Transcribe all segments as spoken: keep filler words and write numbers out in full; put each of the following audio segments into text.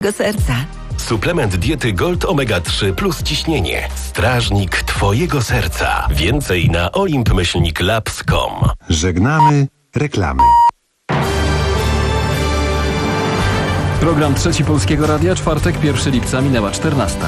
serca. Suplement diety Gold Omega trzy plus ciśnienie. Strażnik twojego serca. Więcej na olimp myślnik labs kropka com. Żegnamy reklamy. Program Trzeci Polskiego Radia, czwartek, pierwszego lipca, minęła czternasta.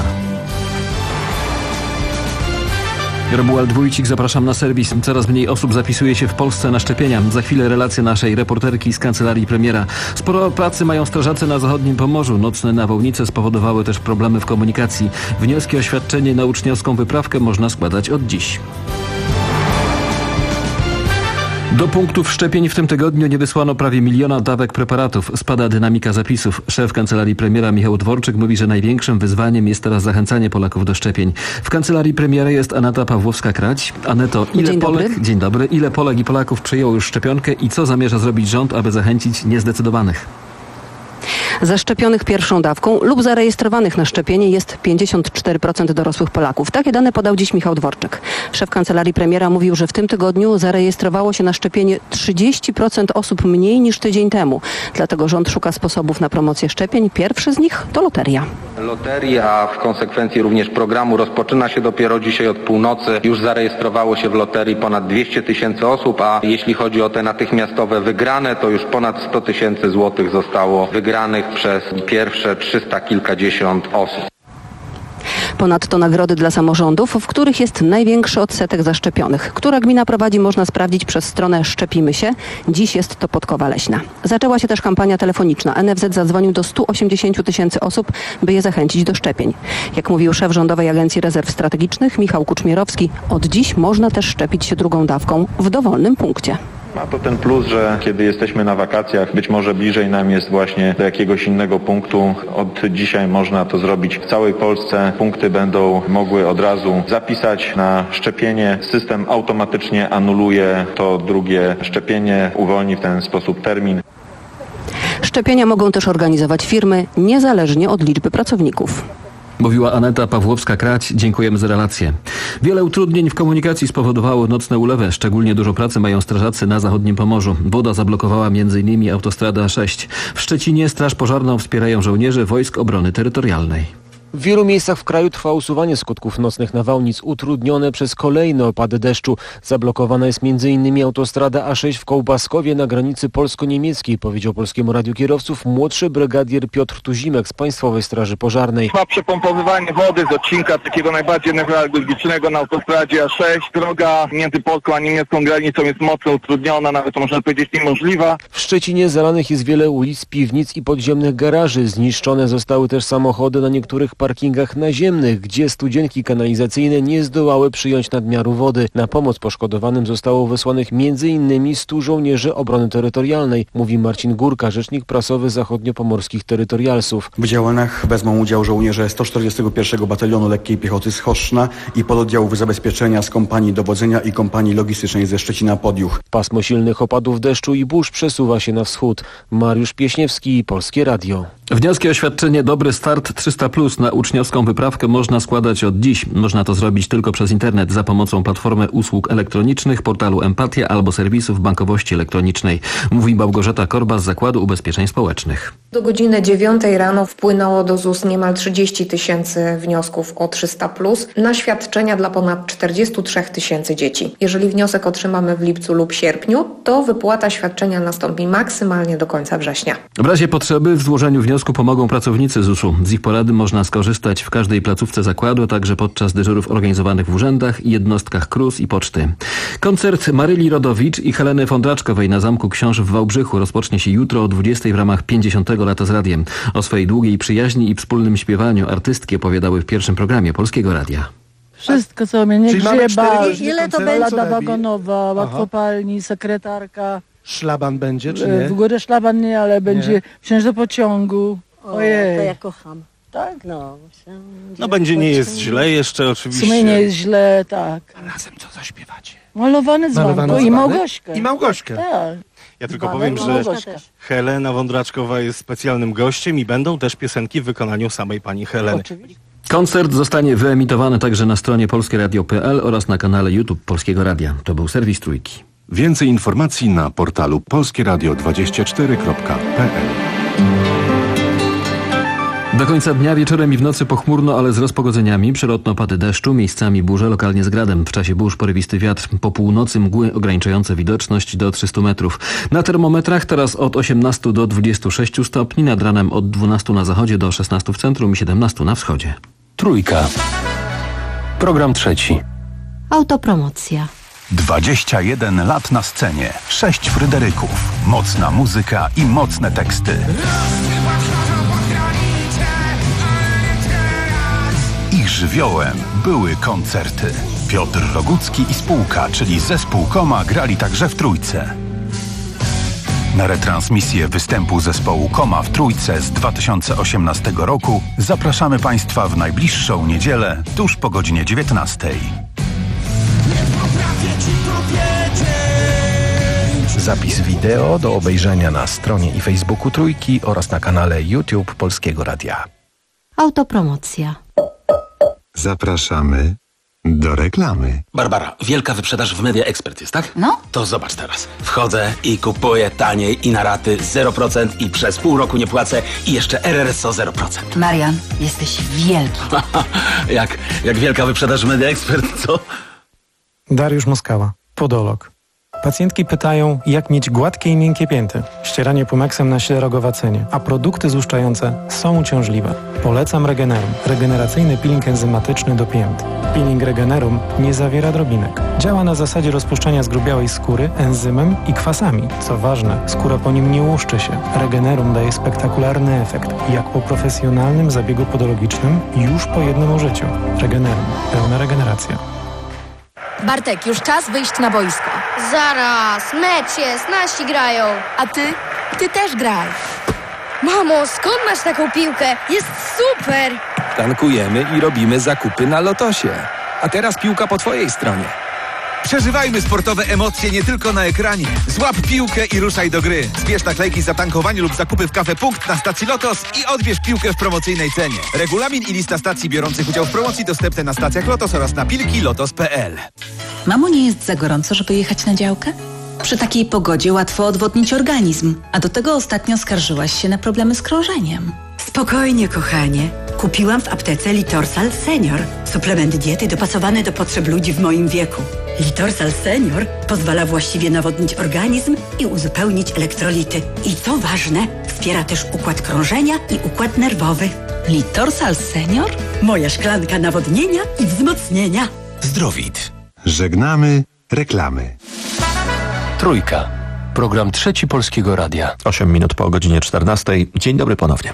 Romuald Wójcik, zapraszam na serwis. Coraz mniej osób zapisuje się w Polsce na szczepienia. Za chwilę relacja naszej reporterki z kancelarii premiera. Sporo pracy mają strażacy na zachodnim Pomorzu. Nocne nawałnice spowodowały też problemy w komunikacji. Wnioski o świadczenie na uczniowską wyprawkę można składać od dziś. Do punktów szczepień w tym tygodniu nie wysłano prawie miliona dawek preparatów. Spada dynamika zapisów. Szef kancelarii premiera Michał Dworczyk mówi, że największym wyzwaniem jest teraz zachęcanie Polaków do szczepień. W kancelarii premiera jest Aneta Pawłowska-Krać. Aneto, ile Dzień Polek, dobry. Dzień dobry. Ile Polek i Polaków przyjęło już szczepionkę i co zamierza zrobić rząd, aby zachęcić niezdecydowanych? Zaszczepionych pierwszą dawką lub zarejestrowanych na szczepienie jest pięćdziesiąt cztery procent dorosłych Polaków. Takie dane podał dziś Michał Dworczyk. Szef kancelarii premiera mówił, że w tym tygodniu zarejestrowało się na szczepienie trzydzieści procent osób mniej niż tydzień temu. Dlatego rząd szuka sposobów na promocję szczepień. Pierwszy z nich to loteria. Loteria, a w konsekwencji również programu rozpoczyna się dopiero dzisiaj od północy. Już zarejestrowało się w loterii ponad dwieście tysięcy osób, a jeśli chodzi o te natychmiastowe wygrane, to już ponad sto tysięcy złotych zostało wygranych przez pierwsze trzysta kilkadziesiąt osób. Ponadto nagrody dla samorządów, w których jest największy odsetek zaszczepionych. Która gmina prowadzi, można sprawdzić przez stronę Szczepimy się. Dziś jest to Podkowa Leśna. Zaczęła się też kampania telefoniczna. N F Z zadzwonił do stu osiemdziesięciu tysięcy osób, by je zachęcić do szczepień. Jak mówił szef Rządowej Agencji Rezerw Strategicznych Michał Kuczmierowski, od dziś można też szczepić się drugą dawką w dowolnym punkcie. Ma to ten plus, że kiedy jesteśmy na wakacjach, być może bliżej nam jest właśnie do jakiegoś innego punktu. Od dzisiaj można to zrobić w całej Polsce. Punkty będą mogły od razu zapisać na szczepienie. System automatycznie anuluje to drugie szczepienie, uwolni w ten sposób termin. Szczepienia mogą też organizować firmy, niezależnie od liczby pracowników. Mówiła Aneta Pawłowska-Krać. Dziękujemy za relację. Wiele utrudnień w komunikacji spowodowało nocne ulewy. Szczególnie dużo pracy mają strażacy na zachodnim Pomorzu. Woda zablokowała między innymi autostradę A sześć. W Szczecinie straż pożarną wspierają żołnierze Wojsk Obrony Terytorialnej. W wielu miejscach w kraju trwa usuwanie skutków nocnych nawałnic, utrudnione przez kolejne opady deszczu. Zablokowana jest między innymi autostrada A sześć w Kołbaskowie na granicy polsko-niemieckiej, powiedział Polskiemu Radiu Kierowców młodszy brygadier Piotr Tuzimek z Państwowej Straży Pożarnej. Trwa przepompowywanie wody z odcinka takiego najbardziej newralgicznego na autostradzie A sześć. Droga między polską a niemiecką granicą jest mocno utrudniona, nawet można powiedzieć niemożliwa. W Szczecinie zalanych jest wiele ulic, piwnic i podziemnych garaży. Zniszczone zostały też samochody na niektórych parkingach naziemnych, gdzie studzienki kanalizacyjne nie zdołały przyjąć nadmiaru wody. Na pomoc poszkodowanym zostało wysłanych między innymi stu żołnierzy obrony terytorialnej, mówi Marcin Górka, rzecznik prasowy zachodniopomorskich terytorialsów. W działaniach wezmą udział żołnierze sto czterdziestego pierwszego Batalionu Lekkiej Piechoty z Choszczna i pododdziałów zabezpieczenia z kompanii dowodzenia i kompanii logistycznej ze Szczecina-Podjuch. Pasmo silnych opadów deszczu i burz przesuwa się na wschód. Mariusz Pieśniewski, Polskie Radio. Wnioski o świadczenie Dobry Start trzysta plus na uczniowską wyprawkę można składać od dziś. Można to zrobić tylko przez internet za pomocą platformy usług elektronicznych, portalu Empatia albo serwisów bankowości elektronicznej. Mówi Małgorzata Korba z Zakładu Ubezpieczeń Społecznych. Do godziny dziewiątej rano wpłynęło do Z U S niemal trzydzieści tysięcy wniosków o trzysta plus na świadczenia dla ponad czterdzieści trzy tysięcy dzieci. Jeżeli wniosek otrzymamy w lipcu lub sierpniu, to wypłata świadczenia nastąpi maksymalnie do końca września. W razie potrzeby w złożeniu wniosku pomogą pracownicy Z U S u. Z ich porady można skorzystać w każdej placówce zakładu, a także podczas dyżurów organizowanych w urzędach i jednostkach K R U S i poczty. Koncert Maryli Rodowicz i Heleny Fondraczkowej na Zamku Książ w Wałbrzychu rozpocznie się jutro o dwudziestej w ramach pięćdziesiątego lata z radiem. O swojej długiej przyjaźni i wspólnym śpiewaniu artystki opowiadały w pierwszym programie Polskiego Radia. Wszystko, co mnie nie grzeba. Ile to będzie? Lada wagonowa, łatwopalni, sekretarka. Szlaban będzie, czy nie? W górę szlaban nie, ale będzie wsiąść do pociągu. Ojej. To ja kocham. Tak? No, no będzie nie jest źle jeszcze oczywiście. W sumie nie jest źle, tak. A razem co zaśpiewacie? Malowany dzwonko i Małgośkę. I Małgośkę. Tak. Ja tylko powiem, że Helena Wądraczkowa jest specjalnym gościem i będą też piosenki w wykonaniu samej pani Heleny. Oczywiście. Koncert zostanie wyemitowany także na stronie polskieradio kropka p l oraz na kanale YouTube Polskiego Radia. To był serwis Trójki. Więcej informacji na portalu polskieradio dwadzieścia cztery kropka p l. Do końca dnia wieczorem i w nocy pochmurno, ale z rozpogodzeniami. Przelotne opady deszczu, miejscami burze, lokalnie z gradem. W czasie burz porywisty wiatr. Po północy mgły ograniczające widoczność do trzystu metrów. Na termometrach teraz od osiemnastu do dwudziestu sześciu stopni. Nad ranem od dwunastu na zachodzie do szesnastu w centrum i siedemnastu na wschodzie. Trójka. Program trzeci. Autopromocja. dwadzieścia jeden lat na scenie. Sześć Fryderyków. Mocna muzyka i mocne teksty. Ich żywiołem były koncerty. Piotr Rogucki i spółka, czyli zespół Koma, grali także w Trójce. Na retransmisję występu zespołu Koma w Trójce z dwa tysiące osiemnastego roku zapraszamy Państwa w najbliższą niedzielę, tuż po godzinie dziewiętnastej. Zapis wideo do obejrzenia na stronie i Facebooku Trójki oraz na kanale YouTube Polskiego Radia. Autopromocja. Zapraszamy do reklamy. Barbara, wielka wyprzedaż w Media Expert jest, tak? No. To zobacz teraz. Wchodzę i kupuję taniej i na raty zero procent i przez pół roku nie płacę i jeszcze R R S O zero procent. Marian, jesteś wielki. jak, jak wielka wyprzedaż w Media Expert, co? Dariusz Moskała, podolog. Pacjentki pytają, jak mieć gładkie i miękkie pięty. Ścieranie Pumexem na ślerogowacynie, a produkty złuszczające są uciążliwe. Polecam Regenerum, regeneracyjny peeling enzymatyczny do pięt. Peeling Regenerum nie zawiera drobinek. Działa na zasadzie rozpuszczania zgrubiałej skóry enzymem i kwasami. Co ważne, skóra po nim nie łuszczy się. Regenerum daje spektakularny efekt, jak po profesjonalnym zabiegu podologicznym już po jednym użyciu. Regenerum. Pełna regeneracja. Bartek, już czas wyjść na boisko. Zaraz, mecz jest, nasi grają. A ty? Ty też graj. Mamo, skąd masz taką piłkę? Jest super! Tankujemy i robimy zakupy na Lotosie. A teraz piłka po twojej stronie. Przeżywajmy sportowe emocje nie tylko na ekranie. Złap piłkę i ruszaj do gry. Zbierz naklejki za tankowanie lub zakupy w Cafe Punkt na stacji Lotos i odbierz piłkę w promocyjnej cenie. Regulamin i lista stacji biorących udział w promocji dostępne na stacjach Lotos oraz na pilki lotos kropka p l. Mamo, nie jest za gorąco, żeby jechać na działkę? Przy takiej pogodzie łatwo odwodnić organizm, a do tego ostatnio skarżyłaś się na problemy z krążeniem. Spokojnie, kochanie. Kupiłam w aptece Litorsal Senior. Suplement diety dopasowany do potrzeb ludzi w moim wieku. Litorsal Senior pozwala właściwie nawodnić organizm i uzupełnić elektrolity. I co ważne, wspiera też układ krążenia i układ nerwowy. Litorsal Senior? Moja szklanka nawodnienia i wzmocnienia. Zdrowit. Żegnamy reklamy. Trójka. Program trzeci Polskiego Radia. osiem minut po godzinie czternastej. Dzień dobry ponownie.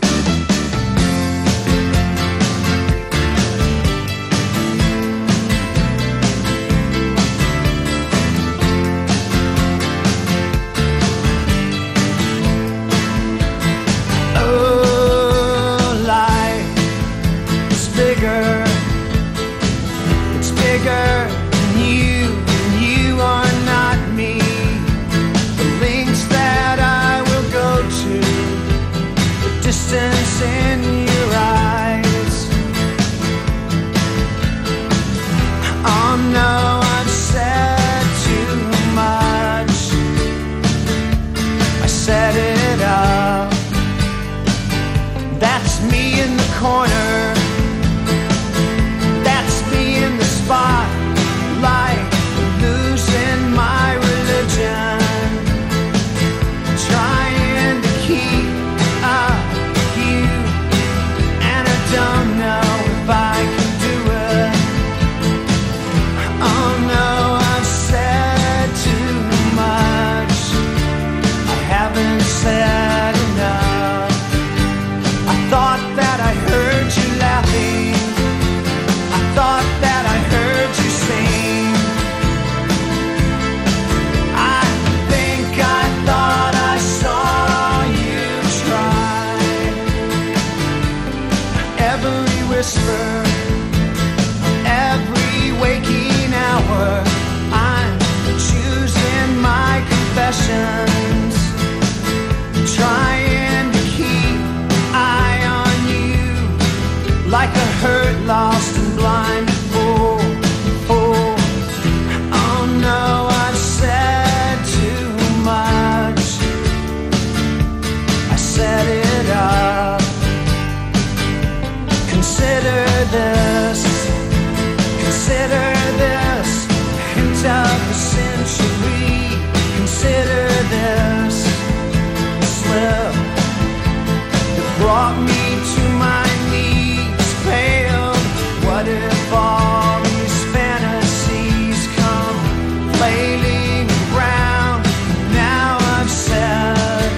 Consider this, consider this, hint of the century. Consider this slip that brought me to my knees, pale. What if all these fantasies come flailing around? Now I've said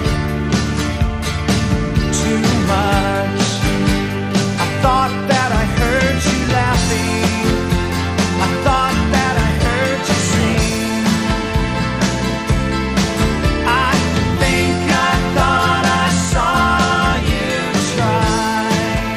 too much. I thought that I heard you laughing. I thought that I heard you sing. I think I thought I saw you try.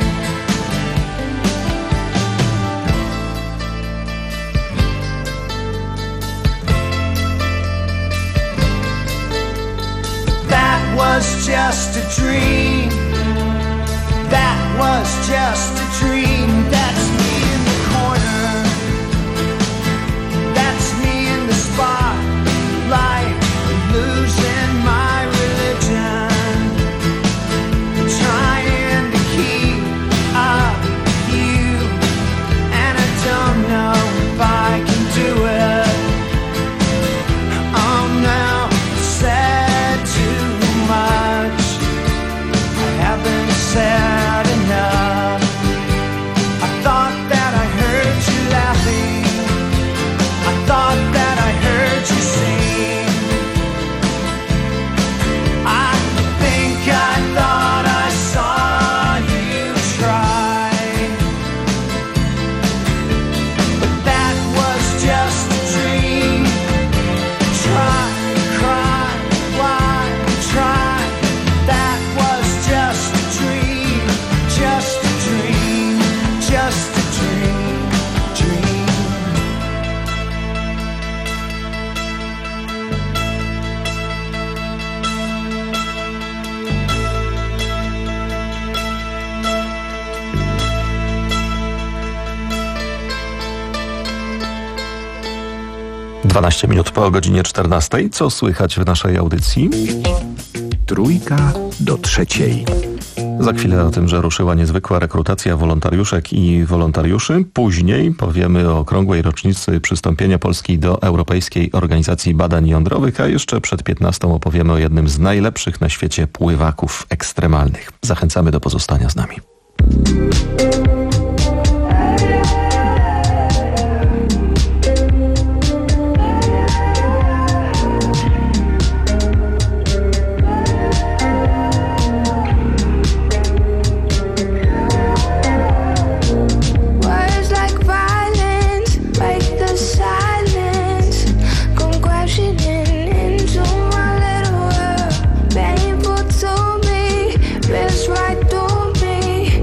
That was just a dream. That was just a dream. That's me in the corner. That's me in the spotlight, losing my religion, trying to keep up with you, and I don't know if I can do it. Oh no, I said too much. I haven't said enough. I thought that I heard you laughing. I thought that I heard you sing. I think I thought I saw you try. But that was just a dream. Try, cry, why try? That was just a dream. Just a dream. Just a dream. Dream. dwanaście minut po godzinie czternastej. Co słychać w naszej audycji? Trójka do trzeciej. Za chwilę o tym, że ruszyła niezwykła rekrutacja wolontariuszek i wolontariuszy. Później powiemy o okrągłej rocznicy przystąpienia Polski do Europejskiej Organizacji Badań Jądrowych, a jeszcze przed piętnastą opowiemy o jednym z najlepszych na świecie pływaków ekstremalnych. Zachęcamy do pozostania z nami. Words like violence, break the silence. Come crashing in into my little world. Painful to me, rips right through me.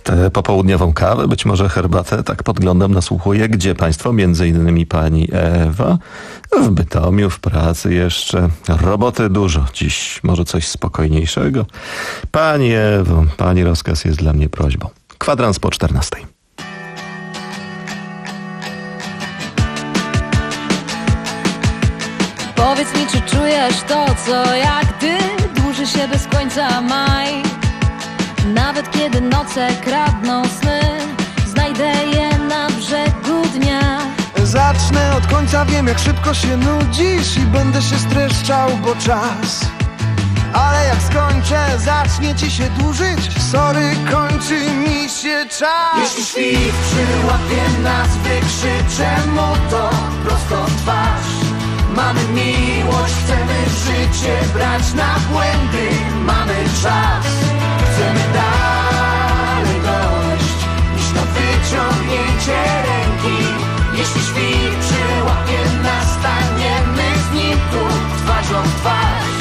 tę popołudniową kawę, być może herbatę, tak podglądam, nasłuchuję. Gdzie państwo? Między innymi pani Ewa. W Bytomiu, w pracy jeszcze. Roboty dużo. Dziś może coś spokojniejszego. Pani Ewo, pani rozkaz jest dla mnie prośbą. Kwadrans po czternastej. Powiedz mi, czy czujesz to, co jak ty dłuży się bez końca maj. Nawet kiedy noce kradną sny, znajdę je na brzegu dnia. Zacznę od końca, wiem jak szybko się nudzisz i będę się streszczał, bo czas. Ale jak skończę, zacznie ci się dłużyć. Sorry, kończy mi się czas. Jeśli świt przyłapie nas, wykrzyczę mu to prosto w twarz. Mamy miłość, chcemy życie brać na błędy. Mamy czas, chcemy dalej dojść niż na wyciągnięcie ręki. Jeśli świt przyłapie nas, staniemy z nim tu twarzą w twarz.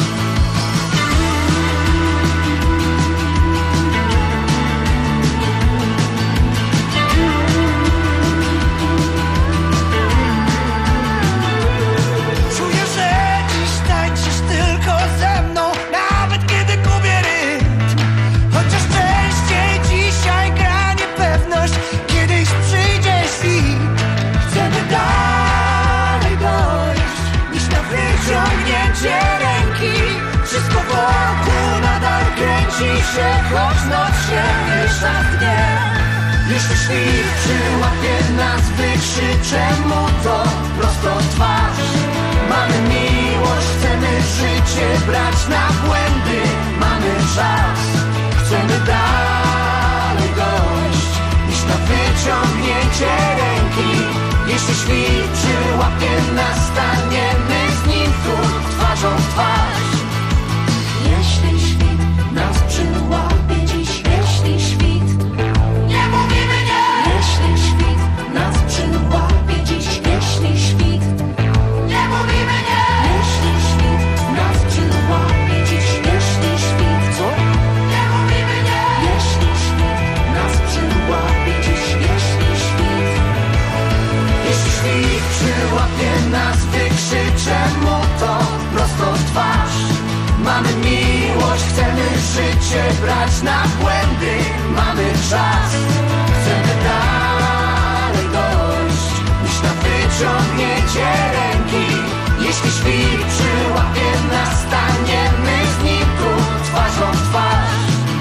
Się, choć noc się miesza w dnie. Jeśli świt przyłapie nas, wykrzyczę mu to prosto w twarz. Mamy miłość, chcemy życie brać na błędy. Mamy czas, chcemy dalej dojść niż na wyciągnięcie ręki. Jeśli świt przyłapie nas, staniemy z nim tu twarzą w twarz. Jeśli świt nas przyłapie dziś, jeśli świt, nie mówimy nie. Jeśli świt nas przyłapie dziś, jeśli świt, nie mówimy nie. Jeśli świt nas przyłapie dziś, jeśli świt, co? Nie mówimy nie. Jeśli świt nas przyłapie dziś, jeśli świt, jeśli świt przyłapie nas, wykrzyczę mu to prosto w twarz. Mamy miłość, chcemy życie brać na błędy. Mamy czas, chcemy dalej dojść niż na wyciągnięcie ręki. Jeśli świt przyłapie nas, staniemy z nim tu twarzą w twarz.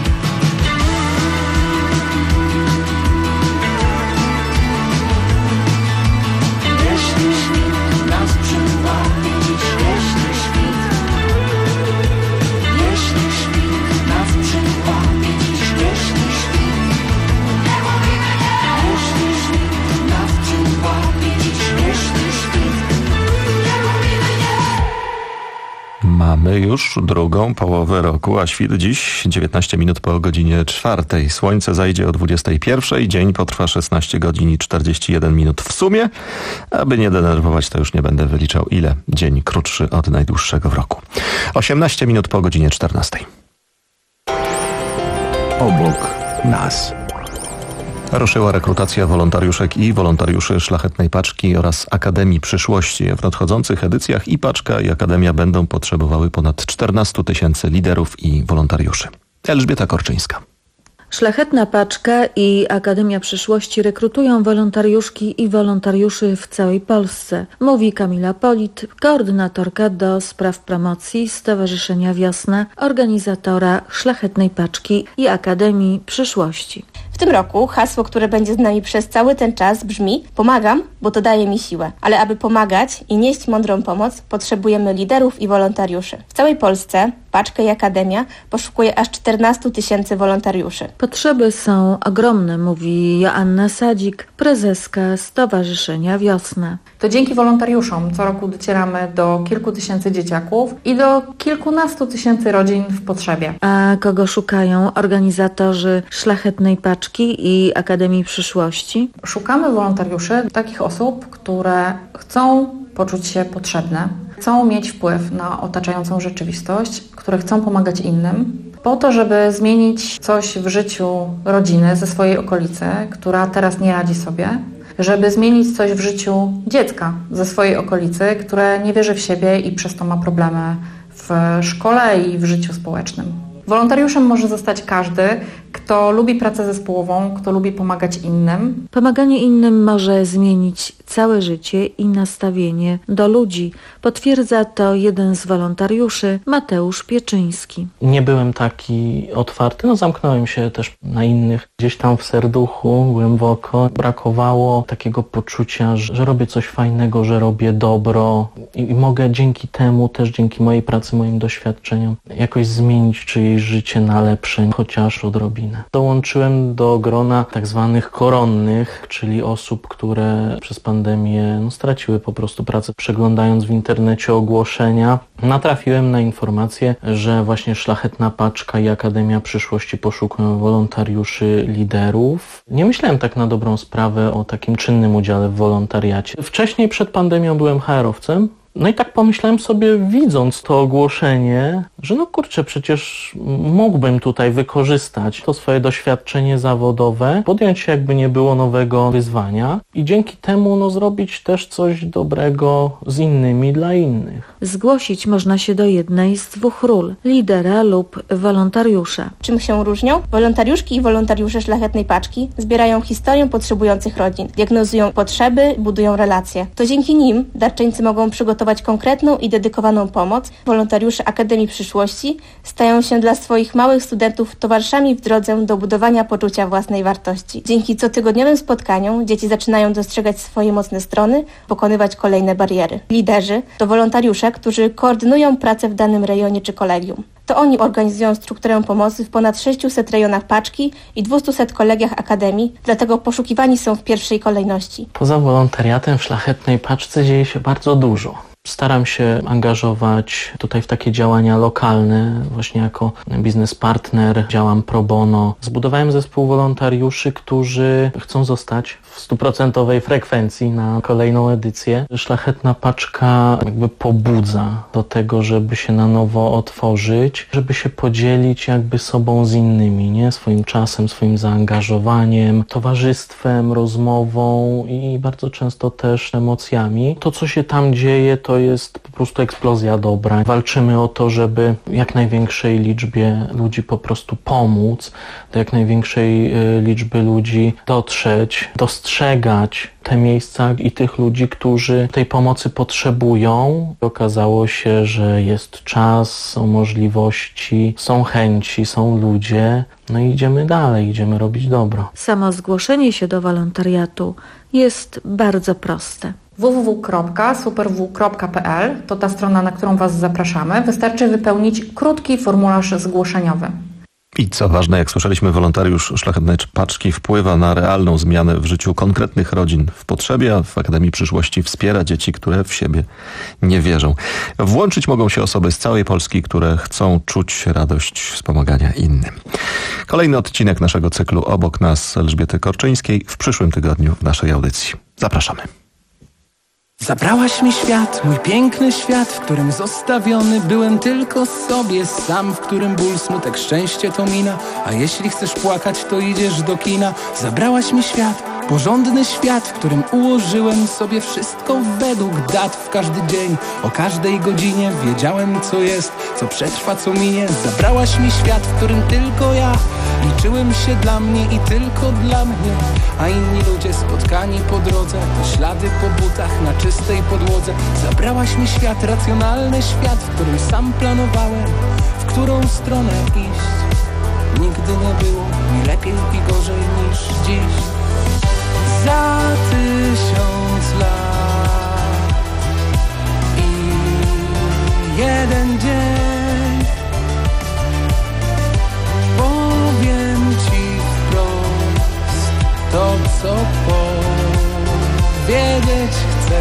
Jeśli świt nas przyłapie dziś, jeśli świt, jeśli świt nas przyłapie dziś, jeśli świt, nie mówimy nie. Jeśli świt nas przyłapie dziś, jeśli świt, nie mówimy nie. Mamy już drugą połowę roku, a świt dziś dziewiętnaście minut po godzinie czwartej. Słońce zajdzie o dwudziestej pierwszej, dzień potrwa szesnaście godzin i czterdzieści jeden minut w sumie. Aby nie denerwować, to już nie będę wyliczał, ile dzień krótszy od najdłuższego w roku. osiemnaście minut po godzinie czternastej. Obok nas. Ruszyła rekrutacja wolontariuszek i wolontariuszy Szlachetnej Paczki oraz Akademii Przyszłości. W nadchodzących edycjach i Paczka, i Akademia będą potrzebowały ponad czternastu tysięcy liderów i wolontariuszy. Elżbieta Korczyńska. Szlachetna Paczka i Akademia Przyszłości rekrutują wolontariuszki i wolontariuszy w całej Polsce, mówi Kamila Polit, koordynatorka do spraw promocji Stowarzyszenia Wiosna, organizatora Szlachetnej Paczki i Akademii Przyszłości. W tym roku hasło, które będzie z nami przez cały ten czas brzmi: pomagam, bo to daje mi siłę. Ale aby pomagać i nieść mądrą pomoc, potrzebujemy liderów i wolontariuszy. W całej Polsce Paczka i Akademia poszukuje aż czternastu tysięcy wolontariuszy. Potrzeby są ogromne, mówi Joanna Sadzik, prezeska Stowarzyszenia Wiosna. To dzięki wolontariuszom co roku docieramy do kilku tysięcy dzieciaków i do kilkunastu tysięcy rodzin w potrzebie. A kogo szukają organizatorzy Szlachetnej Paczki i Akademii Przyszłości? Szukamy wolontariuszy, takich osób, które chcą poczuć się potrzebne, chcą mieć wpływ na otaczającą rzeczywistość, które chcą pomagać innym, po to, żeby zmienić coś w życiu rodziny ze swojej okolicy, która teraz nie radzi sobie, żeby zmienić coś w życiu dziecka ze swojej okolicy, które nie wierzy w siebie i przez to ma problemy w szkole i w życiu społecznym. Wolontariuszem może zostać każdy, kto lubi pracę zespołową, kto lubi pomagać innym. Pomaganie innym może zmienić całe życie i nastawienie do ludzi. Potwierdza to jeden z wolontariuszy, Mateusz Pieczyński. Nie byłem taki otwarty, no zamknąłem się też na innych. Gdzieś tam w serduchu, głęboko brakowało takiego poczucia, że, że robię coś fajnego, że robię dobro i, i mogę dzięki temu, też dzięki mojej pracy, moim doświadczeniom jakoś zmienić czyjeś życie na lepsze, chociaż odrobinę. Dołączyłem do grona tak zwanych koronnych, czyli osób, które przez pandemię no, straciły po prostu pracę. Przeglądając w internecie ogłoszenia, natrafiłem na informację, że właśnie Szlachetna Paczka i Akademia Przyszłości poszukują wolontariuszy, liderów. Nie myślałem tak na dobrą sprawę o takim czynnym udziale w wolontariacie. Wcześniej przed pandemią byłem ha erowcem. No i tak pomyślałem sobie, widząc to ogłoszenie, że no kurczę, przecież mógłbym tutaj wykorzystać to swoje doświadczenie zawodowe, podjąć się jakby nie było nowego wyzwania i dzięki temu no zrobić też coś dobrego z innymi dla innych. Zgłosić można się do jednej z dwóch ról, lidera lub wolontariusza. Czym się różnią? Wolontariuszki i wolontariusze Szlachetnej Paczki zbierają historię potrzebujących rodzin, diagnozują potrzeby, budują relacje. To dzięki nim darczyńcy mogą przygotować konkretną i dedykowaną pomoc. Wolontariusze Akademii Przyszłości stają się dla swoich małych studentów towarzyszami w drodze do budowania poczucia własnej wartości. Dzięki cotygodniowym spotkaniom dzieci zaczynają dostrzegać swoje mocne strony, pokonywać kolejne bariery. Liderzy to wolontariusze, którzy koordynują pracę w danym rejonie czy kolegium. To oni organizują strukturę pomocy w ponad sześciuset rejonach Paczki i dwustuset kolegiach Akademii, dlatego poszukiwani są w pierwszej kolejności. Poza wolontariatem w Szlachetnej Paczce dzieje się bardzo dużo. Staram się angażować tutaj w takie działania lokalne, właśnie jako biznes partner, działam pro bono. Zbudowałem zespół wolontariuszy, którzy chcą zostać w stuprocentowej frekwencji na kolejną edycję. Szlachetna Paczka jakby pobudza do tego, żeby się na nowo otworzyć, żeby się podzielić jakby sobą z innymi, nie? Swoim czasem, swoim zaangażowaniem, towarzystwem, rozmową i bardzo często też emocjami. To, co się tam dzieje, to jest po prostu eksplozja dobra. Walczymy o to, żeby jak największej liczbie ludzi po prostu pomóc, do jak największej liczby ludzi dotrzeć, dostrzegać te miejsca i tych ludzi, którzy tej pomocy potrzebują. Okazało się, że jest czas, są możliwości, są chęci, są ludzie. No i idziemy dalej, idziemy robić dobro. Samo zgłoszenie się do wolontariatu jest bardzo proste. w w w kropka super w kropka p l to ta strona, na którą Was zapraszamy. Wystarczy wypełnić krótki formularz zgłoszeniowy. I co ważne, jak słyszeliśmy, wolontariusz Szlachetnej Paczki wpływa na realną zmianę w życiu konkretnych rodzin w potrzebie, a w Akademii Przyszłości wspiera dzieci, które w siebie nie wierzą. Włączyć mogą się osoby z całej Polski, które chcą czuć radość wspomagania innym. Kolejny odcinek naszego cyklu Obok nas Elżbiety Korczyńskiej w przyszłym tygodniu w naszej audycji. Zapraszamy. Zabrałaś mi świat, mój piękny świat, w którym zostawiony byłem tylko sobie sam, w którym ból, smutek, szczęście to mina, a jeśli chcesz płakać, to idziesz do kina. Zabrałaś mi świat, porządny świat, w którym ułożyłem sobie wszystko według dat. W każdy dzień, o każdej godzinie wiedziałem, co jest, co przetrwa, co minie. Zabrałaś mi świat, w którym tylko ja liczyłem się dla mnie i tylko dla mnie, a inni ludzie spotkani po drodze to ślady po butach na czystej podłodze. Zabrałaś mi świat, racjonalny świat, w którym sam planowałem, w którą stronę iść. Nigdy nie było mi lepiej i gorzej niż dziś. Za tysiąc lat i jeden dzień powiem Ci wprost to, co powiedzieć chcę.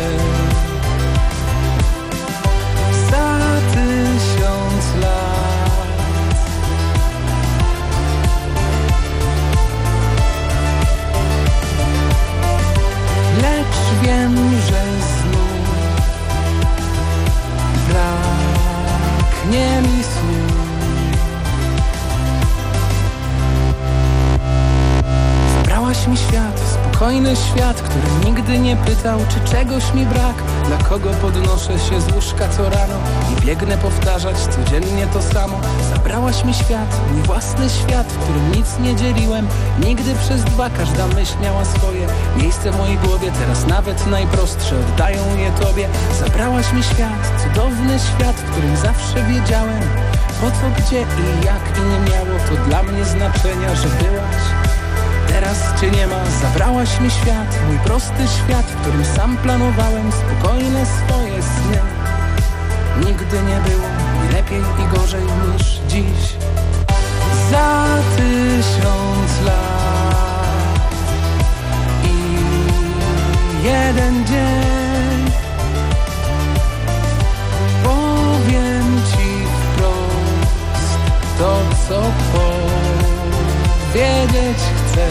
Za tysiąc lat mi świat, spokojny świat, który nigdy nie pytał, czy czegoś mi brak. Dla kogo podnoszę się z łóżka co rano i biegnę powtarzać codziennie to samo. Zabrałaś mi świat, mój własny świat, w którym nic nie dzieliłem. Nigdy przez dwa, każda myśl miała swoje miejsce w mojej głowie. Teraz nawet najprostsze oddają je tobie. Zabrałaś mi świat, cudowny świat, w którym zawsze wiedziałem, po co, gdzie i jak, i nie miało to dla mnie znaczenia, że byłaś. Teraz cię nie ma, zabrałaś mi świat, mój prosty świat, w którym sam planowałem spokojne swoje sny. Nigdy nie było i lepiej i gorzej niż dziś. Za tysiąc lat i jeden dzień powiem ci wprost to, co powiedzieć chcę.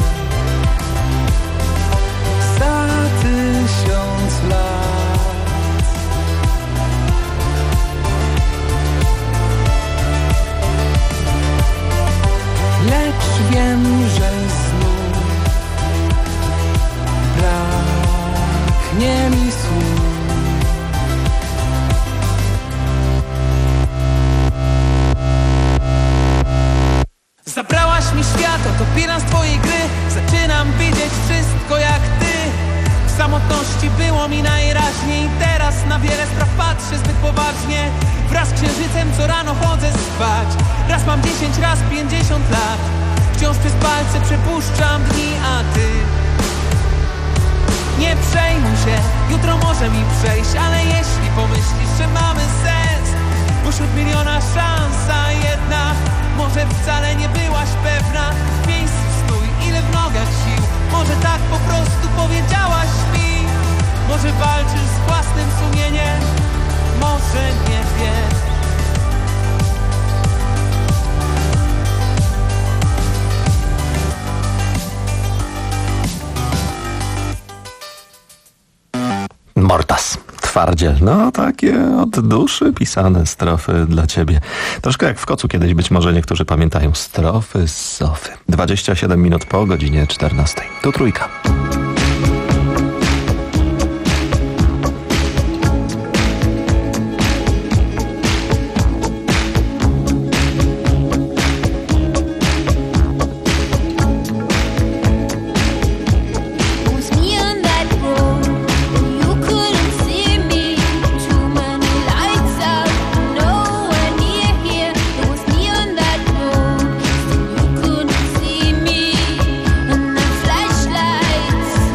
Za tysiąc lat lecz wiem, że znów braknie mi słów. Zabrałaś mi świat, oto bilans twojej gry. Zaczynam widzieć wszystko jak ty. W samotności było mi najraźniej. Teraz na wiele spraw patrzę zbyt poważnie. Wraz z księżycem co rano chodzę spać. Raz mam dziesięć, raz pięćdziesiąt lat. Wciąż przez palce przepuszczam dni, a ty nie przejmuj się, jutro może mi przejść. Ale jeśli pomyślisz, że mamy sens, pośród miliona szans, a jedna może wcale nie byłaś pewna. W miejscu stój, ile w nogach sił. Może tak po prostu powiedziałaś mi. Może walczysz z własnym sumieniem, może nie wiesz. Mortas, twardziel, no takie od duszy pisane strofy dla ciebie. Troszkę jak w Kocu kiedyś, być może niektórzy pamiętają, strofy z Zofy. dwadzieścia siedem minut po godzinie czternastej. Tu Trójka. Flashlights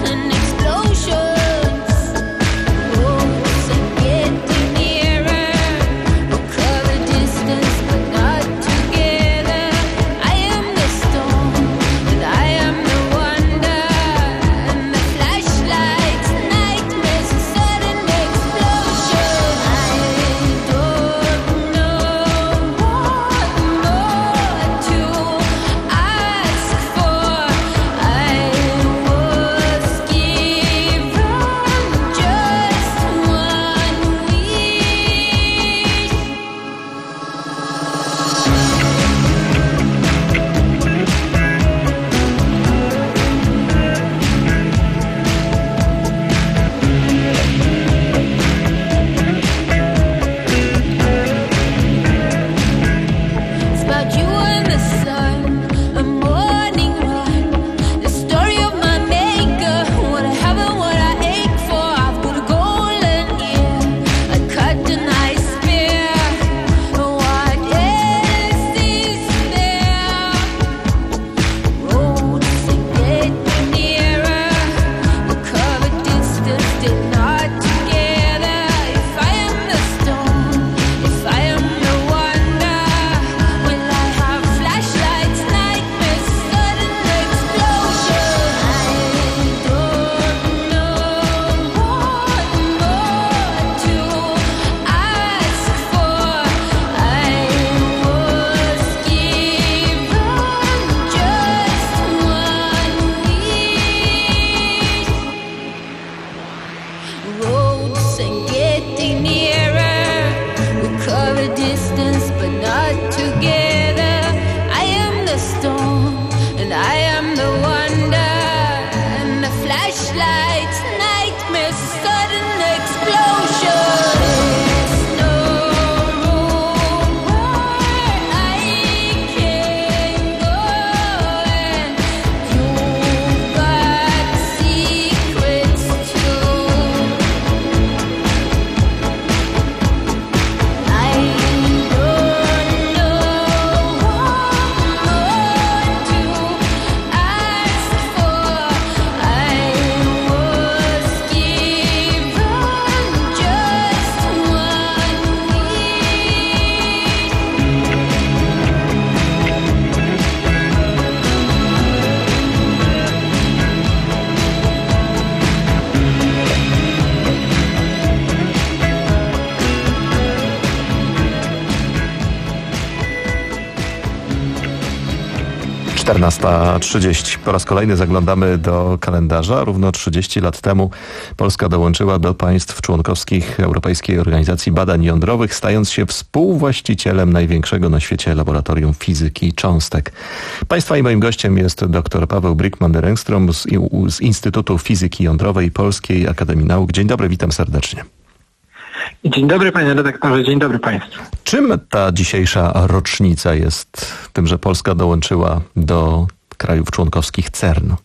czternasta trzydzieści. Po raz kolejny zaglądamy do kalendarza. Równo trzydzieści lat temu Polska dołączyła do państw członkowskich Europejskiej Organizacji Badań Jądrowych, stając się współwłaścicielem największego na świecie laboratorium fizyki cząstek. Państwa i moim gościem jest dr Paweł Brikman-Rengstrom z, z Instytutu Fizyki Jądrowej Polskiej Akademii Nauk. Dzień dobry, witam serdecznie. Dzień dobry panie redaktorze, dzień dobry państwu. Czym ta dzisiejsza rocznica jest tym, że Polska dołączyła do krajów członkowskich CERN?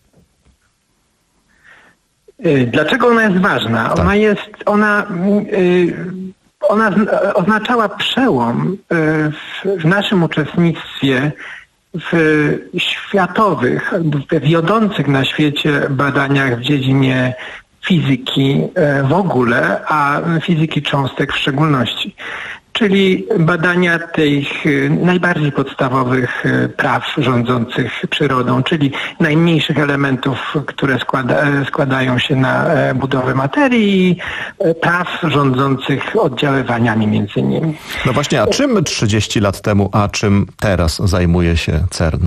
Dlaczego ona jest ważna? Tak. Ona jest, ona, ona oznaczała przełom w naszym uczestnictwie w światowych, w wiodących na świecie badaniach w dziedzinie fizyki w ogóle, a fizyki cząstek w szczególności. Czyli badania tych najbardziej podstawowych praw rządzących przyrodą, czyli najmniejszych elementów, które składa, składają się na budowę materii i praw rządzących oddziaływaniami między nimi. No właśnie, a czym trzydzieści lat temu, a czym teraz zajmuje się CERN?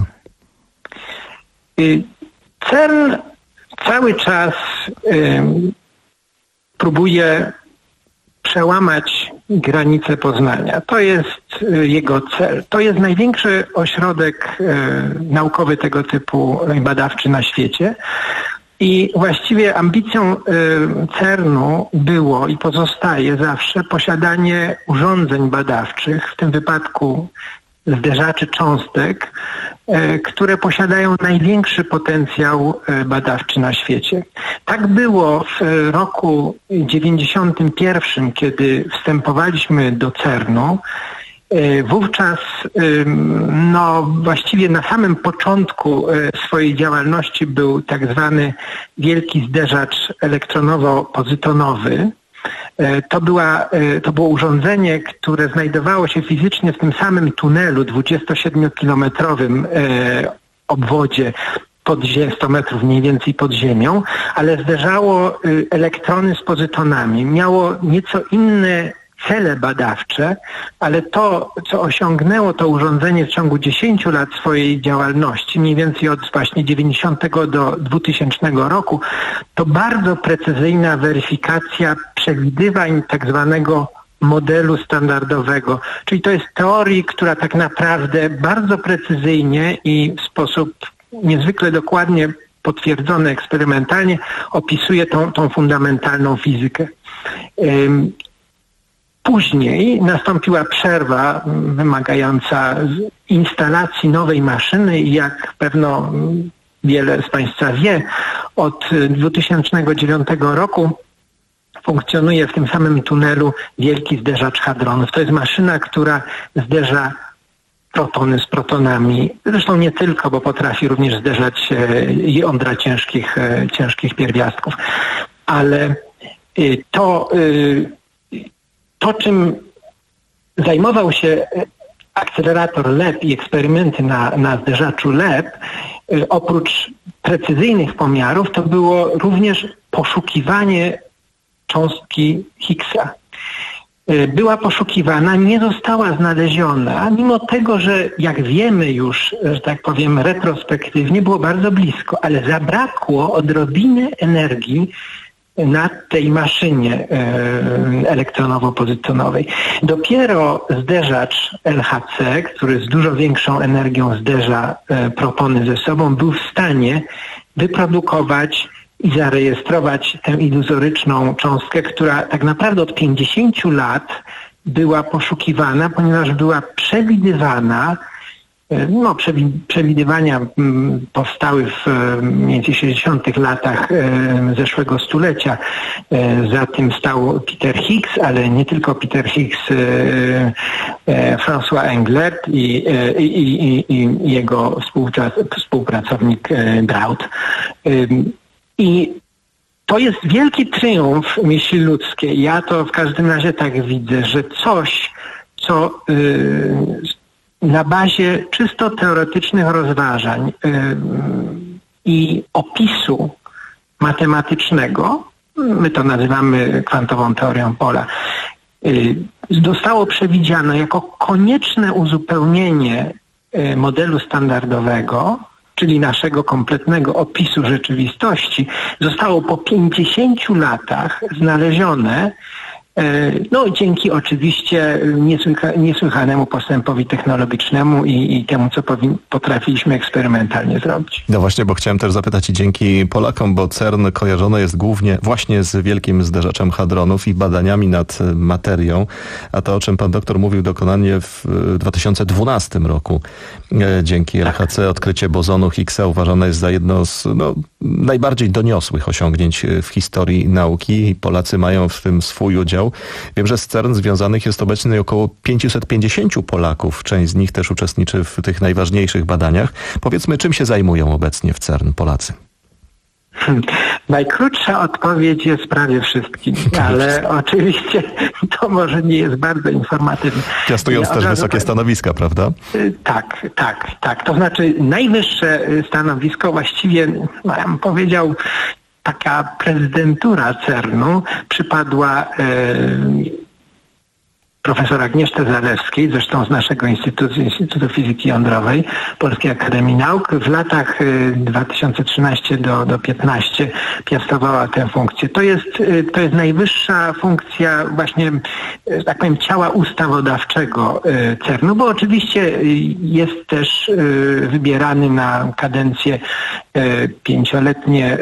CERN cały czas y, próbuje przełamać granice poznania. To jest y, jego cel. To jest największy ośrodek y, naukowy tego typu y, badawczy na świecie. I właściwie ambicją y, CERN-u było i pozostaje zawsze posiadanie urządzeń badawczych, w tym wypadku zderzaczy cząstek, które posiadają największy potencjał badawczy na świecie. Tak było w roku dziewięćdziesiątym pierwszym, kiedy wstępowaliśmy do CERN-u. Wówczas no, właściwie na samym początku swojej działalności był tak zwany wielki zderzacz elektronowo-pozytonowy. To, była, to było urządzenie, które znajdowało się fizycznie w tym samym tunelu dwudziestosiedmiokilometrowym obwodzie pod sto metrów mniej więcej pod ziemią, ale zderzało elektrony z pozytonami. Miało nieco inne cele badawcze, ale to, co osiągnęło to urządzenie w ciągu dziesięciu lat swojej działalności, mniej więcej od właśnie dziewięćdziesiątego do dwutysięcznego roku, to bardzo precyzyjna weryfikacja przewidywań tak zwanego modelu standardowego. Czyli to jest teorii, która tak naprawdę bardzo precyzyjnie i w sposób niezwykle dokładnie potwierdzony eksperymentalnie opisuje tą, tą fundamentalną fizykę. Później nastąpiła przerwa wymagająca instalacji nowej maszyny i jak pewno wiele z państwa wie, od dwutysięcznego dziewiątego roku funkcjonuje w tym samym tunelu wielki zderzacz hadronów. To jest maszyna, która zderza protony z protonami. Zresztą nie tylko, bo potrafi również zderzać jądra ciężkich, ciężkich pierwiastków. Ale to... To, czym zajmował się akcelerator L E P i eksperymenty na, na zderzaczu L E P, oprócz precyzyjnych pomiarów, to było również poszukiwanie cząstki Higgsa. Była poszukiwana, nie została znaleziona, mimo tego, że jak wiemy już, że tak powiem retrospektywnie, było bardzo blisko, ale zabrakło odrobiny energii na tej maszynie elektronowo-pozytonowej. Dopiero zderzacz L H C, który z dużo większą energią zderza protony ze sobą, był w stanie wyprodukować i zarejestrować tę iluzoryczną cząstkę, która tak naprawdę od pięćdziesięciu lat była poszukiwana, ponieważ była przewidywana. No, przewidywania powstały w mniej więcej sześćdziesiątych latach zeszłego stulecia. Za tym stał Peter Higgs, ale nie tylko Peter Higgs, François Englert i, i, i, i jego współpracownik Braut. I to jest wielki triumf myśli ludzkiej. Ja to w każdym razie tak widzę, że coś, co na bazie czysto teoretycznych rozważań yy, i opisu matematycznego, my to nazywamy kwantową teorią pola, yy, zostało przewidziane jako konieczne uzupełnienie yy, modelu standardowego czyli naszego kompletnego opisu rzeczywistości, zostało po pięćdziesięciu latach znalezione, no dzięki oczywiście niesłycha, niesłychanemu postępowi technologicznemu i, i temu, co powin- potrafiliśmy eksperymentalnie zrobić. No właśnie, bo chciałem też zapytać i dzięki Polakom, bo CERN kojarzony jest głównie właśnie z wielkim zderzaczem hadronów i badaniami nad materią, a to, o czym pan doktor mówił, dokonanie w dwa tysiące dwunastym roku dzięki L H C odkrycie bozonu Higgsa uważane jest za jedno z no, najbardziej doniosłych osiągnięć w historii nauki i Polacy mają w tym swój udział. Wiem, że z CERN związanych jest obecnie około pięćset pięćdziesięciu Polaków. Część z nich też uczestniczy w tych najważniejszych badaniach. Powiedzmy, czym się zajmują obecnie w CERN Polacy? Hmm. Najkrótsza odpowiedź jest prawie wszystkim, ale oczywiście to może nie jest bardzo informatywne. Piastując ja też wysokie powiem, stanowiska, prawda? Tak, tak, tak. To znaczy najwyższe stanowisko właściwie, no ja bym powiedział, taka prezydentura CERN-u przypadła e, profesor Agnieszce Zalewskiej, zresztą z naszego Instytutu, Instytutu Fizyki Jądrowej Polskiej Akademii Nauk. W latach dwa tysiące trzynastym do, do piętnastego piastowała tę funkcję. To jest, to jest najwyższa funkcja właśnie, że tak powiem, ciała ustawodawczego CERN-u, bo oczywiście jest też wybierany na kadencję pięcioletnie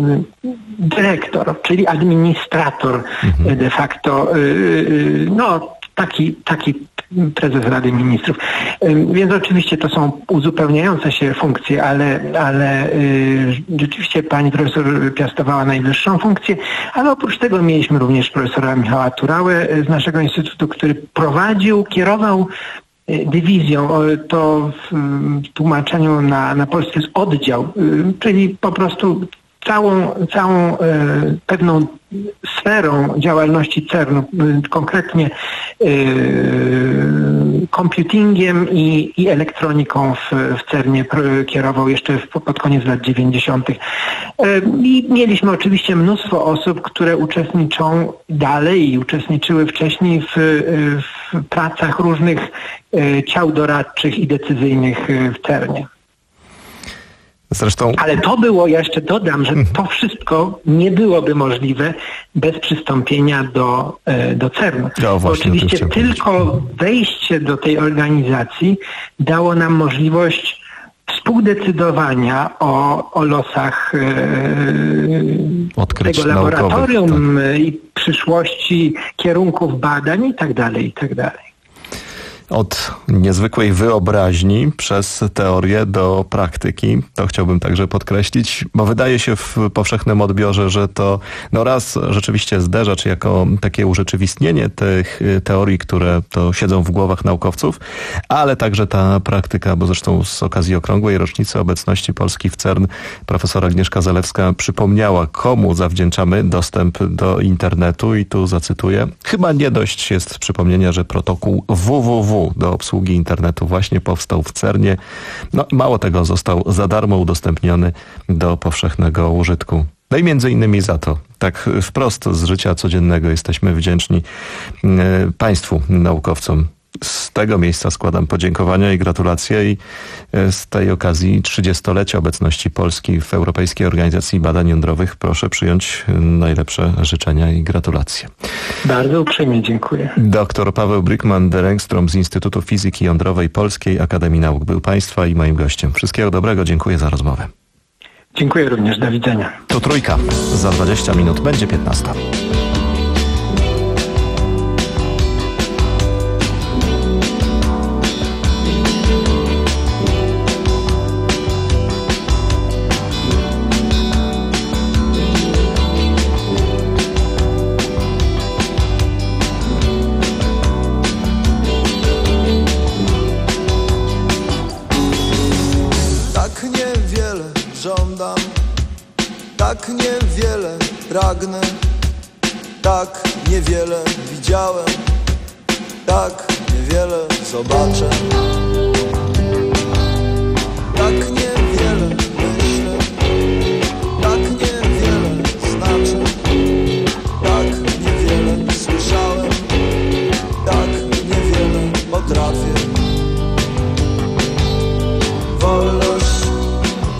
dyrektor, czyli administrator mhm. de facto, no taki, taki prezes Rady Ministrów. Więc oczywiście to są uzupełniające się funkcje, ale, ale rzeczywiście pani profesor piastowała najwyższą funkcję, ale oprócz tego mieliśmy również profesora Michała Turałę z naszego instytutu, który prowadził, kierował dywizją, to w tłumaczeniu na, na polski jest oddział, czyli po prostu całą, całą e, pewną sferą działalności CERN-u, konkretnie e, computingiem i, i elektroniką w, w CERN-ie kierował jeszcze w, pod koniec lat dziewięćdziesiątych. E, I mieliśmy oczywiście mnóstwo osób, które uczestniczą dalej i uczestniczyły wcześniej w, w pracach różnych e, ciał doradczych i decyzyjnych w CERN-ie. Zresztą... Ale to było, ja jeszcze dodam, że to wszystko nie byłoby możliwe bez przystąpienia do, do CERN-u. Ja, bo oczywiście tylko wejście do tej organizacji dało nam możliwość współdecydowania o, o losach e, tego laboratorium tak. i przyszłości kierunków badań i tak dalej, i tak dalej. Od niezwykłej wyobraźni przez teorię do praktyki. To chciałbym także podkreślić, bo wydaje się w powszechnym odbiorze, że to no raz rzeczywiście zderzacz jako takie urzeczywistnienie tych teorii, które to siedzą w głowach naukowców, ale także ta praktyka, bo zresztą z okazji okrągłej rocznicy obecności Polski w CERN profesor Agnieszka Zalewska przypomniała, komu zawdzięczamy dostęp do internetu i tu zacytuję. Chyba nie dość jest przypomnienia, że protokół www do obsługi internetu właśnie powstał w CERN-ie. No mało tego, został za darmo udostępniony do powszechnego użytku. No i między innymi za to, tak wprost z życia codziennego jesteśmy wdzięczni Państwu, naukowcom. Z tego miejsca składam podziękowania i gratulacje i z tej okazji trzydziestolecia obecności Polski w Europejskiej Organizacji Badań Jądrowych proszę przyjąć najlepsze życzenia i gratulacje. Bardzo uprzejmie dziękuję. Doktor Paweł Brykman-Derengstrom z Instytutu Fizyki Jądrowej Polskiej Akademii Nauk był Państwa i moim gościem. Wszystkiego dobrego, dziękuję za rozmowę. Dziękuję również, do widzenia. To Trójka. Za dwadzieścia minut będzie piętnasta. Tak niewiele pragnę, tak niewiele widziałem, tak niewiele zobaczę. Tak niewiele myślę, tak niewiele znaczy, tak niewiele słyszałem, tak niewiele potrafię. Wolność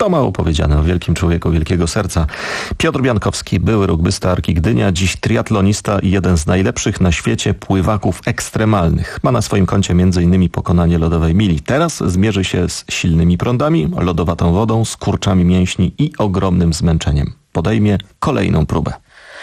To mało powiedziane o wielkim człowieku wielkiego serca. Piotr Biankowski, były rugbysta Arki Gdynia, dziś triatlonista i jeden z najlepszych na świecie pływaków ekstremalnych. Ma na swoim koncie między innymi pokonanie lodowej mili. Teraz zmierzy się z silnymi prądami, lodowatą wodą, skurczami mięśni i ogromnym zmęczeniem. Podejmie kolejną próbę.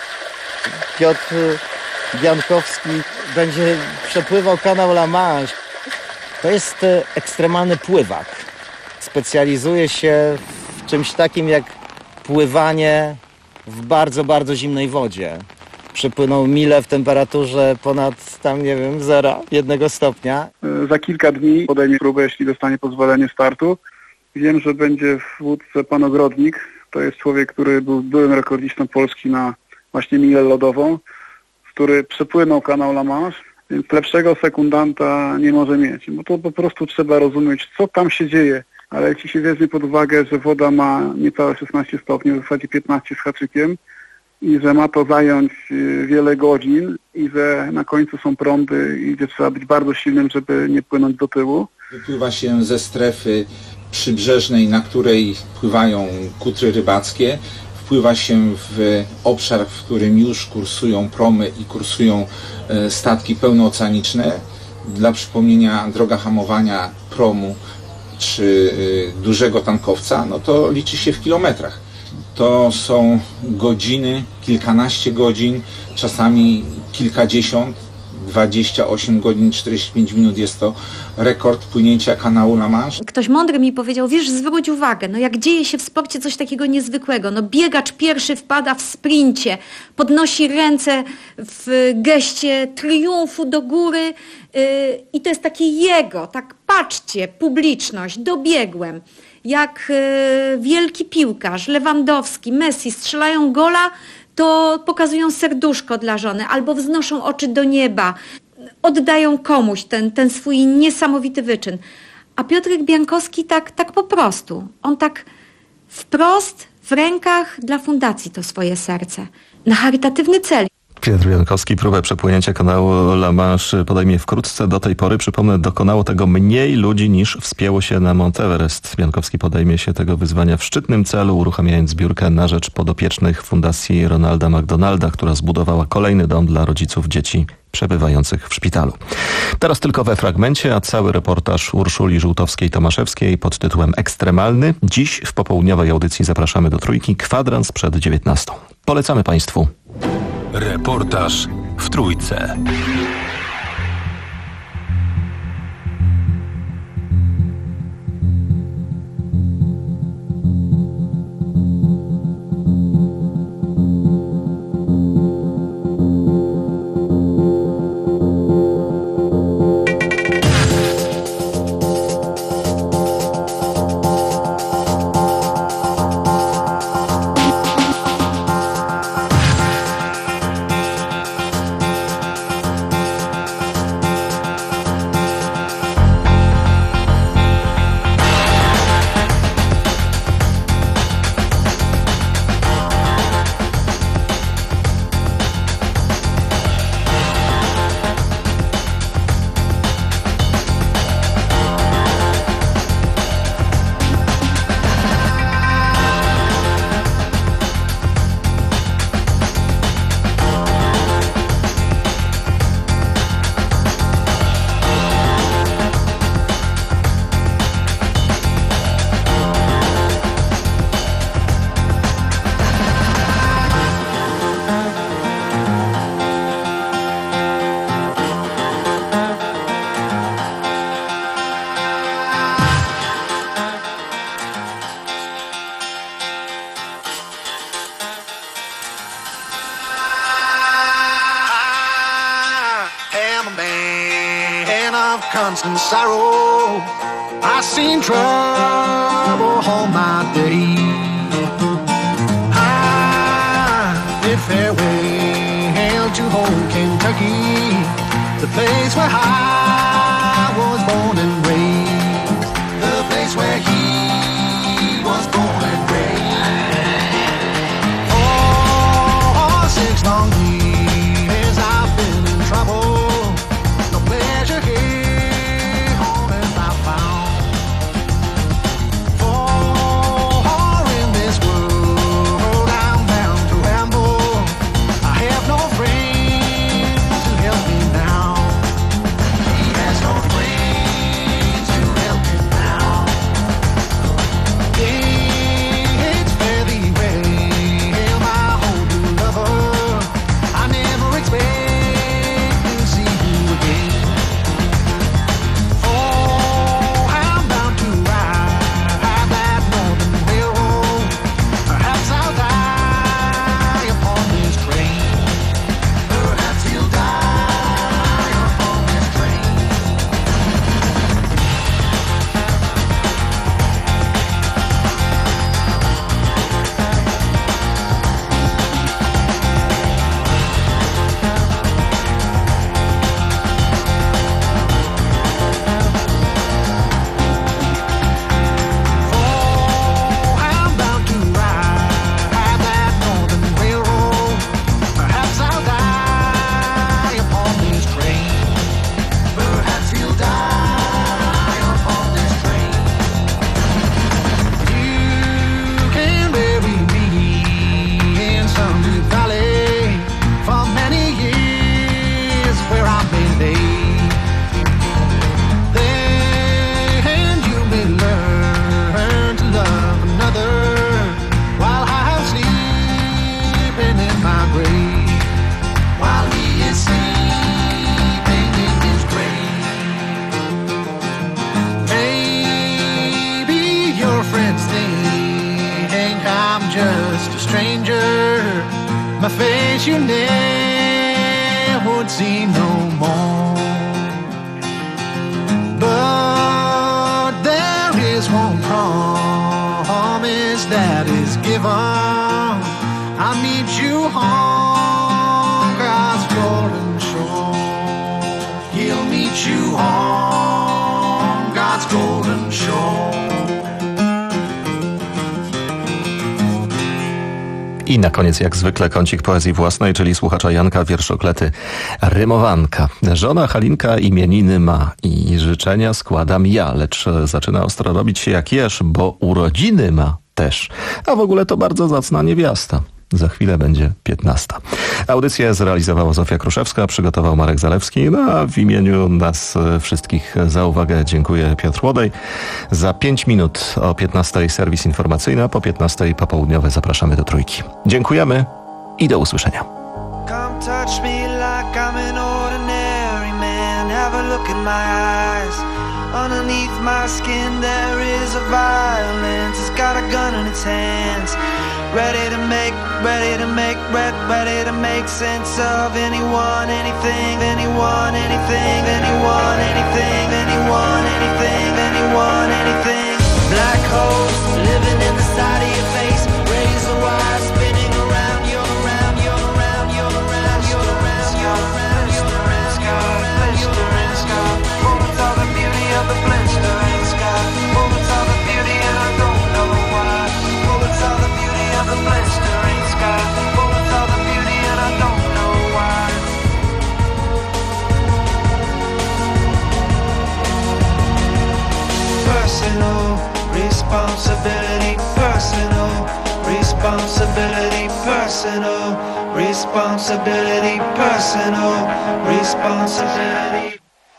Piotr Biankowski będzie przepływał kanał La Manche. To jest ekstremalny pływak. Specjalizuje się w czymś takim jak pływanie w bardzo, bardzo zimnej wodzie. Przepłynął milę w temperaturze ponad tam, nie wiem, zera, jednego stopnia. Za kilka dni podejmie próbę, jeśli dostanie pozwolenie startu. Wiem, że będzie w łódce pan Ogrodnik. To jest człowiek, który był byłym rekordzistą Polski na właśnie milę lodową, który przepłynął kanał La Manche, więc lepszego sekundanta nie może mieć. Bo to po prostu trzeba rozumieć, co tam się dzieje. Ale jeśli się weźmie pod uwagę, że woda ma niecałe szesnaście stopni, w zasadzie piętnaście z haczykiem, i że ma to zająć wiele godzin i że na końcu są prądy i gdzie trzeba być bardzo silnym, żeby nie płynąć do tyłu. Wypływa się ze strefy przybrzeżnej, na której pływają kutry rybackie. Wpływa się w obszar, w którym już kursują promy i kursują statki pełnooceaniczne. Dla przypomnienia, droga hamowania promu czy dużego tankowca, no to liczy się w kilometrach. To są godziny, kilkanaście godzin, czasami kilkadziesiąt, dwadzieścia osiem godzin, czterdzieści pięć minut jest to rekord płynięcia kanału La Manche. Ktoś mądry mi powiedział, wiesz, zwróć uwagę, no jak dzieje się w sporcie coś takiego niezwykłego, no biegacz pierwszy wpada w sprincie, podnosi ręce w geście triumfu do góry yy, i to jest takie jego, tak patrzcie, publiczność, dobiegłem. Jak yy, wielki piłkarz, Lewandowski, Messi strzelają gola, to pokazują serduszko dla żony albo wznoszą oczy do nieba, oddają komuś ten, ten swój niesamowity wyczyn. A Piotrek Biankowski tak, tak po prostu, on tak wprost w rękach dla fundacji to swoje serce, na charytatywny cel. Piotr Biankowski próbę przepłynięcia kanału La Manche podejmie wkrótce. Do tej pory, przypomnę, dokonało tego mniej ludzi niż wspięło się na Mount Everest. Biankowski podejmie się tego wyzwania w szczytnym celu, uruchamiając zbiórkę na rzecz podopiecznych Fundacji Ronalda McDonalda, która zbudowała kolejny dom dla rodziców dzieci przebywających w szpitalu. Teraz tylko we fragmencie, a cały reportaż Urszuli Żółtowskiej-Tomaszewskiej pod tytułem Ekstremalny. Dziś w popołudniowej audycji zapraszamy do Trójki, kwadrans przed dziewiętnastą. Polecamy Państwu. Reportaż w Trójce. Constant sorrow, I've seen trouble all my days. I bid farewell to home Kentucky, the place where I was born and raised, the place where he was born and raised. Oh, six long years I've been in trouble, no pleasure here. I'm just a stranger. My face you never would see no more. But there is one promise that is given. I'll meet you on God's golden shore. He'll meet you on God's golden shore. I na koniec jak zwykle kącik poezji własnej, czyli słuchacza Janka Wierszoklety Rymowanka. Żona Halinka imieniny ma i życzenia składam ja, lecz zaczyna ostro robić się jak jeż, bo urodziny ma też. A w ogóle to bardzo zacna niewiasta. Za chwilę będzie piętnasta. Audycję zrealizowała Zofia Kruszewska, przygotował Marek Zalewski, no a w imieniu nas wszystkich za uwagę dziękuję Piotr Łodej. Za pięć minut o piętnastej serwis informacyjny, a po piętnastej popołudniowe zapraszamy do Trójki. Dziękujemy i do usłyszenia. Come touch me like I'm an ordinary man. Have a look in my eyes. Underneath my skin there is a violence. It's got a gun in its hands. Ready to make, ready to make, ready, ready to make sense of anyone, anything, anyone, anything, anyone, anything, anyone, anything, anyone, anything. Black holes living in the side of your face. Razor wire spinning around, you're around, you're around, you're around, you're around, you're around, you're around, you're around, you're around. Moments of the beauty of the blistering sky. Moments of the beauty and I don't know why. Moments of the beauty of the blistering sky. Moments of the beauty and I don't know why. Personal responsibility, personal responsibility, personal responsibility, personal responsibility.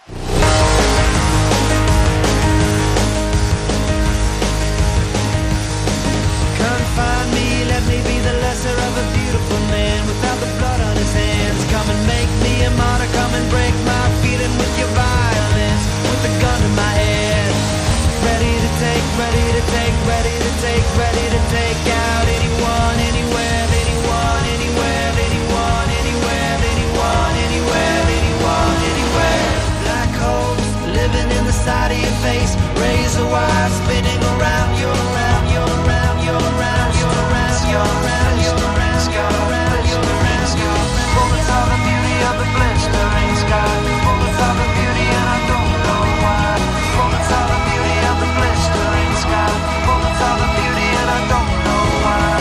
Confine me, let me be the lesser of a beautiful man without the blood on his hands. Come and make me a martyr, come and break my feeling with your violence, with a gun in my head. Ready to take, ready to take, ready to take, ready to take out anyone, anywhere, anyone, anywhere, anyone, anywhere, anyone, anywhere, anyone, anywhere. Black holes living in the side of your face. Razor wire spinning around, you're around, you're around, you're around, you're around, you're around, you're around, you're around, you're around, you're around. Moments of the beauty of the blistering sky. Moments of the beauty and I don't know why. Moments of the beauty of the blistering sky. Moments of the beauty and I don't know why.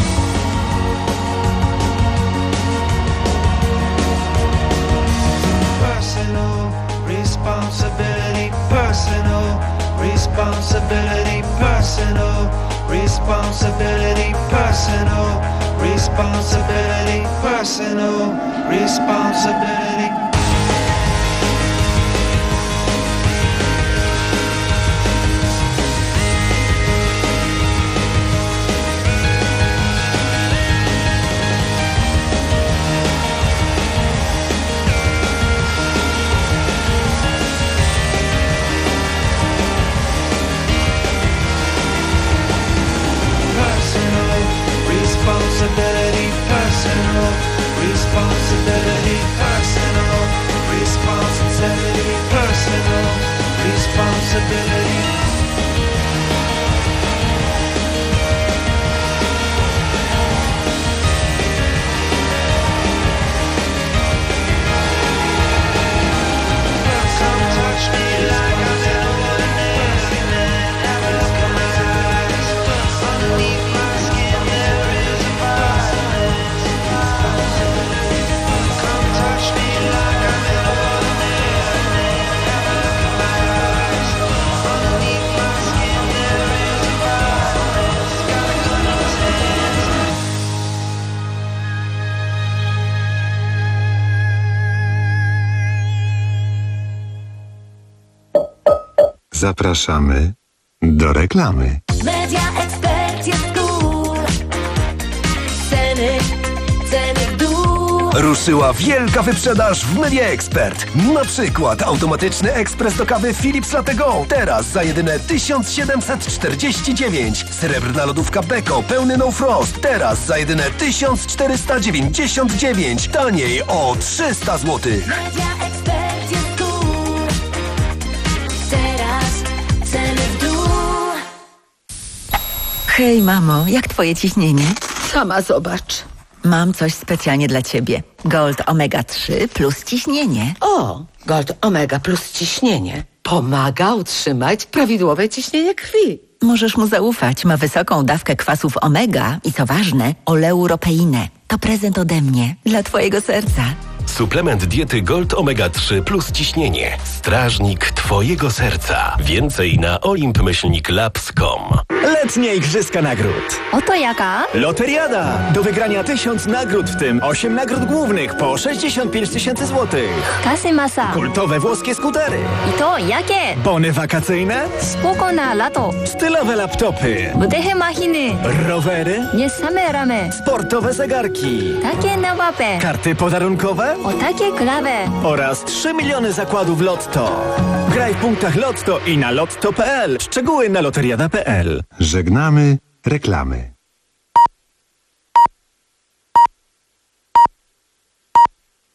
Personal responsibility, personal responsibility, personal responsibility, personal responsibility, personal responsibility. Responsibility, personal responsibility, personal responsibility, personal responsibility. Come touch me like I'm an ordinary man. Have a look in my eyes. Underneath my skin there is a violence. Come touch me like I'm an ordinary man. Have a look in my eyes. Underneath my skin there is a violence. Got a gun in his hands. Zapraszamy do reklamy. Media Expert jest cool. Ceny, ceny w dół. Ruszyła wielka wyprzedaż w Media Expert. Na przykład automatyczny ekspres do kawy Philips Latte Go. Teraz za jedyne tysiąc siedemset czterdzieści dziewięć. Srebrna lodówka Beko pełny No Frost. Teraz za jedyne tysiąc czterysta dziewięćdziesiąt dziewięć. Taniej o trzysta złotych. Media Expert jest tu. Teraz ceny w dół. Hej mamo, jak twoje ciśnienie? Sama zobacz. Mam coś specjalnie dla ciebie. Gold Omega trzy plus ciśnienie. O, Gold Omega plus ciśnienie. Pomaga utrzymać prawidłowe ciśnienie krwi. Możesz mu zaufać. Ma wysoką dawkę kwasów omega i co ważne, oleuropeinę. To prezent ode mnie dla twojego serca. Suplement diety Gold Omega trzy plus ciśnienie. Strażnik twojego serca. Więcej na olimp myślnik labs kropka com. Letnie Igrzyska Nagród. Oto jaka? Loteriada. Do wygrania tysiąc nagród, w tym osiem nagród głównych po sześćdziesiąt pięć tysięcy złotych. Kasy masa. Kultowe włoskie skutery. I to jakie? Bony wakacyjne. Spoko na lato. Stylowe laptopy. Wydechy machiny. Rowery. Nie same ramy. Sportowe zegarki. Takie nowape. Karty podarunkowe. O takie klawe. Oraz trzy miliony zakładów Lotto. Graj w punktach Lotto i na lotto kropka p l. Szczegóły na loteriada kropka p l. Żegnamy reklamy.